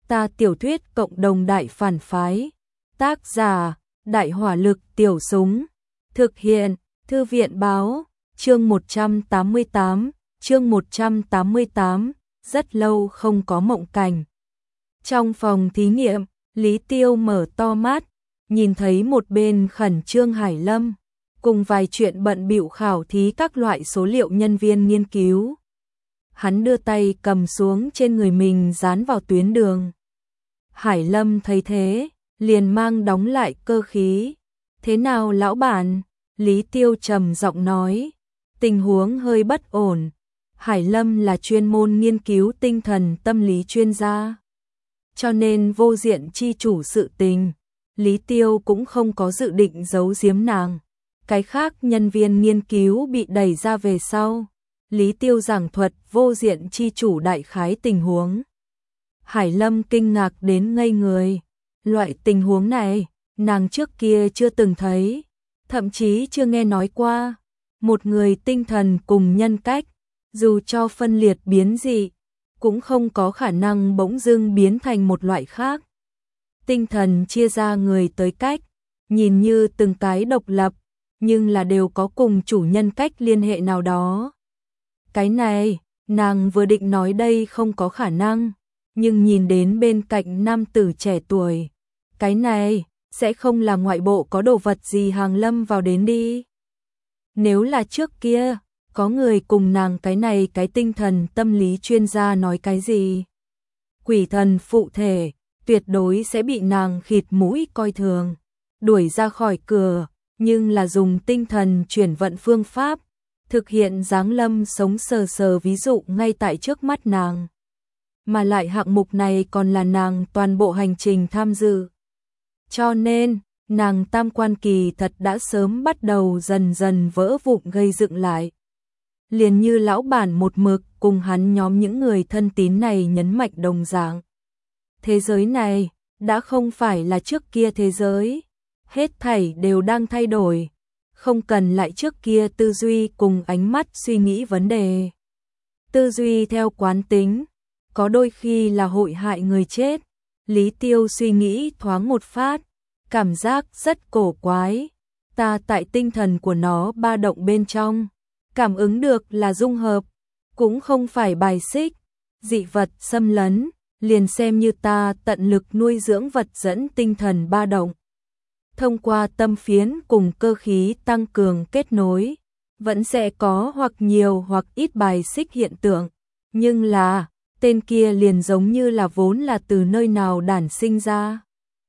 Ta tiểu thuyết cộng đồng đại phản phái. Tác giả, Đại hỏa lực tiểu súng. Thực hiện, Thư viện báo, chương 188, rất lâu không có mộng cảnh. Trong phòng thí nghiệm, Lý Tiêu mở to mắt, nhìn thấy một bên khẩn trương Hải Lâm, cùng vài chuyện bận bịu khảo thí các loại số liệu nhân viên nghiên cứu. Hắn đưa tay cầm xuống trên người mình dán vào tuyến đường. Hải Lâm thấy thế, liền mang đóng lại cơ khí. Thế nào lão bản? Lý Tiêu trầm giọng nói. Tình huống hơi bất ổn. Hải Lâm là chuyên môn nghiên cứu tinh thần tâm lý chuyên gia. Cho nên vô diện chi chủ sự tình, Lý Tiêu cũng không có dự định giấu giếm nàng. Cái khác nhân viên nghiên cứu bị đẩy ra về sau. Lý Tiêu giảng thuật vô diện chi chủ đại khái tình huống. Hải Lâm kinh ngạc đến ngây người. Loại tình huống này, nàng trước kia chưa từng thấy, thậm chí chưa nghe nói qua. Một người tinh thần cùng nhân cách, dù cho phân liệt biến dị, cũng không có khả năng bỗng dưng biến thành một loại khác. Tinh thần chia ra người tới cách, nhìn như từng cái độc lập, nhưng là đều có cùng chủ nhân cách liên hệ nào đó. Cái này, nàng vừa định nói đây không có khả năng, nhưng nhìn đến bên cạnh nam tử trẻ tuổi. Cái này, sẽ không là ngoại bộ có đồ vật gì hàng lâm vào đến đi. Nếu là trước kia, có người cùng nàng cái này cái tinh thần tâm lý chuyên gia nói cái gì. Quỷ thần phụ thể, tuyệt đối sẽ bị nàng khịt mũi coi thường, đuổi ra khỏi cửa, nhưng là dùng tinh thần chuyển vận phương pháp, thực hiện giáng lâm sống sờ sờ ví dụ ngay tại trước mắt nàng. Mà lại hạng mục này còn là nàng toàn bộ hành trình tham dự. Cho nên, nàng tam quan kỳ thật đã sớm bắt đầu dần dần vỡ vụn gây dựng lại. Liền như lão bản một mực cùng hắn nhóm những người thân tín này nhấn mạnh đồng dạng. Thế giới này, đã không phải là trước kia thế giới. Hết thảy đều đang thay đổi. Không cần lại trước kia tư duy cùng ánh mắt suy nghĩ vấn đề. Tư duy theo quán tính, có đôi khi là hội hại người chết. Lý Tiêu suy nghĩ thoáng một phát, cảm giác rất cổ quái. Ta tại tinh thần của nó ba động bên trong, cảm ứng được là dung hợp, cũng không phải bài xích, dị vật xâm lấn, liền xem như ta tận lực nuôi dưỡng vật dẫn tinh thần ba động. Thông qua tâm phiến cùng cơ khí tăng cường kết nối, vẫn sẽ có hoặc nhiều hoặc ít bài xích hiện tượng, nhưng là tên kia liền giống như là vốn là từ nơi nào đản sinh ra.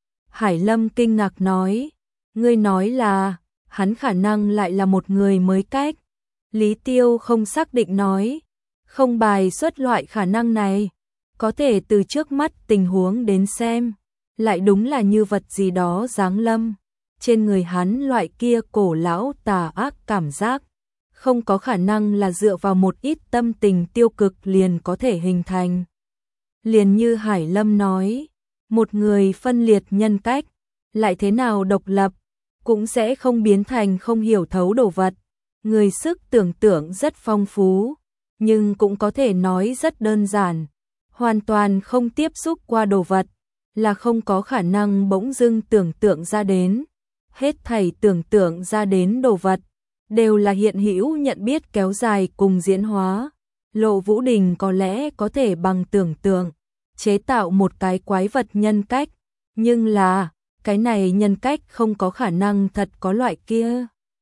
Hải Lâm kinh ngạc nói, ngươi nói là, hắn khả năng lại là một người mới cách. Lý Tiêu không xác định nói, không bài xuất loại khả năng này, có thể từ trước mắt tình huống đến xem, lại đúng là như vật gì đó giáng lâm. Trên người hắn loại kia cổ lão tà ác cảm giác, không có khả năng là dựa vào một ít tâm tình tiêu cực liền có thể hình thành. Liền như Hải Lâm nói, một người phân liệt nhân cách, lại thế nào độc lập, cũng sẽ không biến thành không hiểu thấu đồ vật. Người sức tưởng tượng rất phong phú, nhưng cũng có thể nói rất đơn giản. Hoàn toàn không tiếp xúc qua đồ vật, là không có khả năng bỗng dưng tưởng tượng ra đến. Hết thảy tưởng tượng ra đến đồ vật, đều là hiện hữu nhận biết kéo dài cùng diễn hóa. Lộ Vũ Đình có lẽ có thể bằng tưởng tượng, chế tạo một cái quái vật nhân cách, nhưng là, cái này nhân cách không có khả năng thật có loại kia.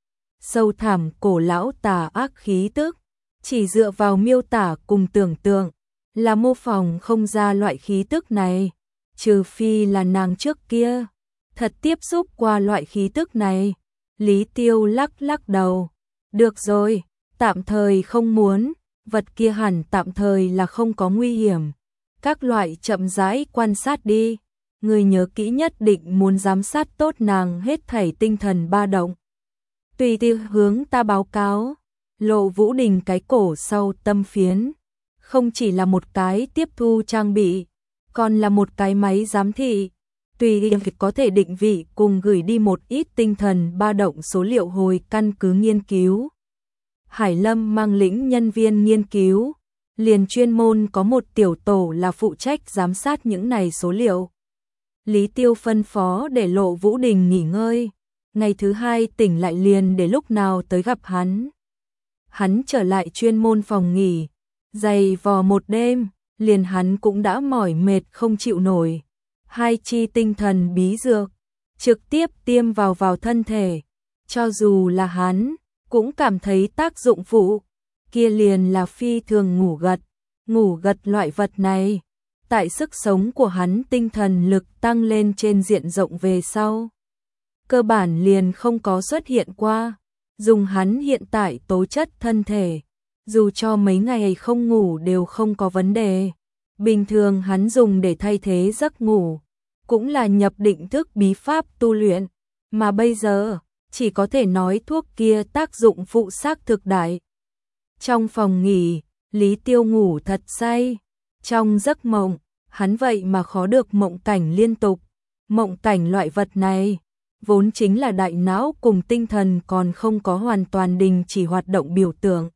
Sâu thẳm cổ lão tà ác khí tức, chỉ dựa vào miêu tả cùng tưởng tượng, là mô phỏng không ra loại khí tức này, trừ phi là nàng trước kia thật tiếp xúc qua loại khí tức này. Lý Tiêu lắc lắc đầu, được rồi, tạm thời không muốn, vật kia hẳn tạm thời là không có nguy hiểm. Các loại chậm rãi quan sát đi, người nhớ kỹ nhất định muốn giám sát tốt nàng hết thảy tinh thần ba động. Tùy theo hướng ta báo cáo. Lộ Vũ Đình cái cổ sau tâm phiến, không chỉ là một cái tiếp thu trang bị, còn là một cái máy giám thị. Tùy việc có thể định vị cùng gửi đi một ít tinh thần ba động số liệu hồi căn cứ nghiên cứu. Hải Lâm mang lĩnh nhân viên nghiên cứu, liền chuyên môn có một tiểu tổ là phụ trách giám sát những này số liệu. Lý Tiêu phân phó để Lộ Vũ Đình nghỉ ngơi, ngày thứ hai tỉnh lại liền để lúc nào tới gặp hắn. Hắn trở lại chuyên môn phòng nghỉ, dày vò một đêm, liền hắn cũng đã mỏi mệt không chịu nổi. Hai chi tinh thần bí dược, trực tiếp tiêm vào thân thể, cho dù là hắn, cũng cảm thấy tác dụng phụ, kia liền là phi thường ngủ gật loại vật này. Tại sức sống của hắn tinh thần lực tăng lên trên diện rộng về sau, cơ bản liền không có xuất hiện qua. Dùng hắn hiện tại tố chất thân thể, dù cho mấy ngày không ngủ đều không có vấn đề. Bình thường hắn dùng để thay thế giấc ngủ, cũng là nhập định thức bí pháp tu luyện, mà bây giờ, chỉ có thể nói thuốc kia tác dụng phụ xác thực đại. Trong phòng nghỉ, Lý Tiêu ngủ thật say, trong giấc mộng, hắn vậy mà khó được mộng cảnh liên tục. Mộng cảnh loại vật này, vốn chính là đại não cùng tinh thần còn không có hoàn toàn đình chỉ hoạt động biểu tượng.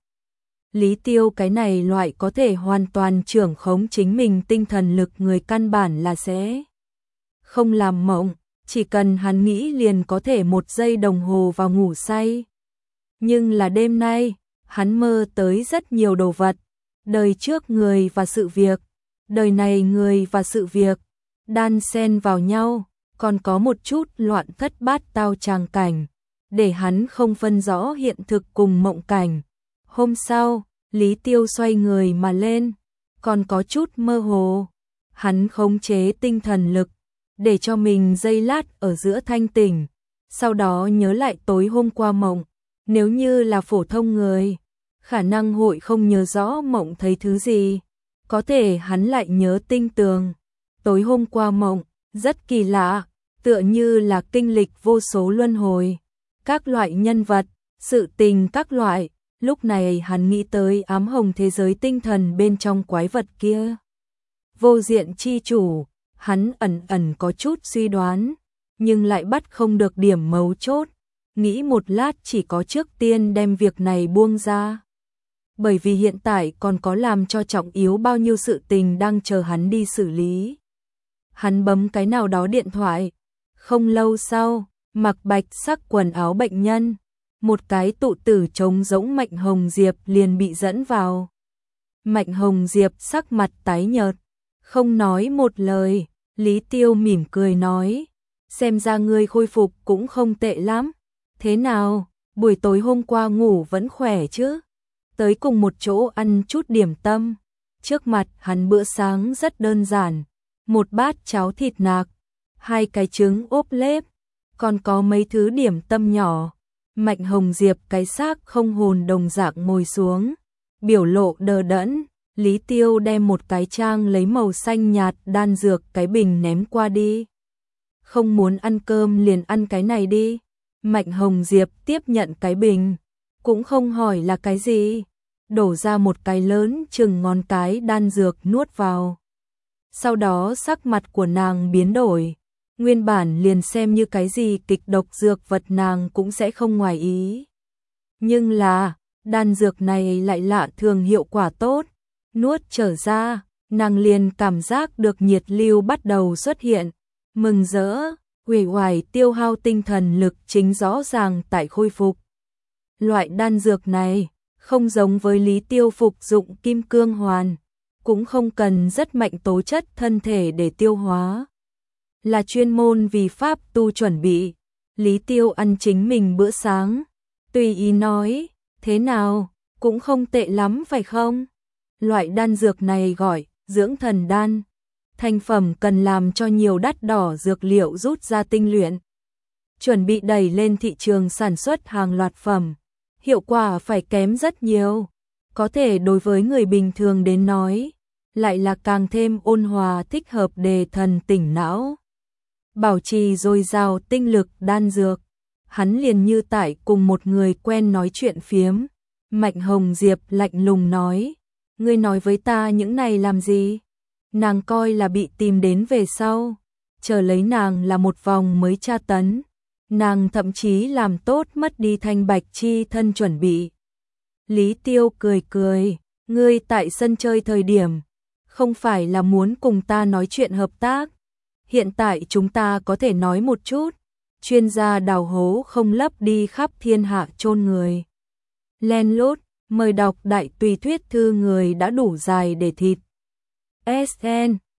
Lý Tiêu cái này loại có thể hoàn toàn trưởng khống chính mình tinh thần lực người căn bản là sẽ không làm mộng, chỉ cần hắn nghĩ liền có thể 1 giây đồng hồ vào ngủ say. Nhưng là đêm nay, hắn mơ tới rất nhiều đồ vật, đời trước người và sự việc, đời này người và sự việc, đan xen vào nhau, còn có một chút loạn thất bát tao tràng cảnh, để hắn không phân rõ hiện thực cùng mộng cảnh. Hôm sau, Lý Tiêu xoay người mà lên, còn có chút mơ hồ. Hắn khống chế tinh thần lực, để cho mình giây lát ở giữa thanh tỉnh, sau đó nhớ lại tối hôm qua mộng. Nếu như là phổ thông người, khả năng hội không nhớ rõ mộng thấy thứ gì, có thể hắn lại nhớ tinh tường. Tối hôm qua mộng, rất kỳ lạ, tựa như là kinh lịch vô số luân hồi, các loại nhân vật, sự tình các loại. Lúc này hắn nghĩ tới ám hồng thế giới tinh thần bên trong quái vật kia. Vô diện chi chủ, hắn ẩn có chút suy đoán, nhưng lại bắt không được điểm mấu chốt. Nghĩ một lát chỉ có trước tiên đem việc này buông ra. Bởi vì hiện tại còn có làm cho trọng yếu bao nhiêu sự tình đang chờ hắn đi xử lý. Hắn bấm cái nào đó điện thoại. Không lâu sau, mặc bạch sắc quần áo bệnh nhân, một cái tụ tử trống rỗng Mạnh Hồng Diệp liền bị dẫn vào. Mạnh Hồng Diệp sắc mặt tái nhợt, không nói một lời. Lý Tiêu mỉm cười nói, xem ra ngươi khôi phục cũng không tệ lắm. Thế nào, buổi tối hôm qua ngủ vẫn khỏe chứ? Tới cùng một chỗ ăn chút điểm tâm. Trước mặt hắn bữa sáng rất đơn giản, một bát cháo thịt nạc, 2 cái trứng ốp lết, còn có mấy thứ điểm tâm nhỏ. Mạnh Hồng Diệp cái xác không hồn đồng dạng ngồi xuống, biểu lộ đờ đẫn. Lý Tiêu đem một cái trang lấy màu xanh nhạt đan dược cái bình ném qua đi. Không muốn ăn cơm liền ăn cái này đi. Mạnh Hồng Diệp tiếp nhận cái bình, cũng không hỏi là cái gì, đổ ra một cái lớn chừng ngón cái đan dược nuốt vào. Sau đó sắc mặt của nàng biến đổi, nguyên bản liền xem như cái gì kịch độc dược vật nàng cũng sẽ không ngoài ý. Nhưng là, đan dược này lại lạ thường hiệu quả tốt, nuốt trở ra, nàng liền cảm giác được nhiệt lưu bắt đầu xuất hiện, mừng rỡ, uể oải tiêu hao tinh thần lực chính rõ ràng tại khôi phục. Loại đan dược này, không giống với Lý Tiêu phục dụng kim cương hoàn, cũng không cần rất mạnh tố chất thân thể để tiêu hóa. Là chuyên môn vì pháp tu chuẩn bị. Lý Tiêu ăn chính mình bữa sáng, tùy ý nói, thế nào, cũng không tệ lắm phải không? Loại đan dược này gọi dưỡng thần đan. Thành phẩm cần làm cho nhiều đắt đỏ dược liệu rút ra tinh luyện, chuẩn bị đẩy lên thị trường sản xuất hàng loạt phẩm. Hiệu quả phải kém rất nhiều, có thể đối với người bình thường đến nói, lại là càng thêm ôn hòa thích hợp đề thần tỉnh não. Bảo trì dồi dào tinh lực đan dược, hắn liền như tại cùng một người quen nói chuyện phiếm. Mạnh Hồng Diệp lạnh lùng nói, ngươi nói với ta những này làm gì? Nàng coi là bị tìm đến về sau, chờ lấy nàng là một vòng mới tra tấn. Nàng thậm chí làm tốt mất đi thanh bạch chi thân chuẩn bị. Lý Tiêu cười cười, Ngươi tại sân chơi thời điểm, không phải là muốn cùng ta nói chuyện hợp tác. Hiện tại chúng ta có thể nói một chút. Chuyên gia đào hố không lấp đi khắp thiên hạ chôn người. Len lút, mời đọc đại tùy thuyết thư người đã đủ dài để thịt. SN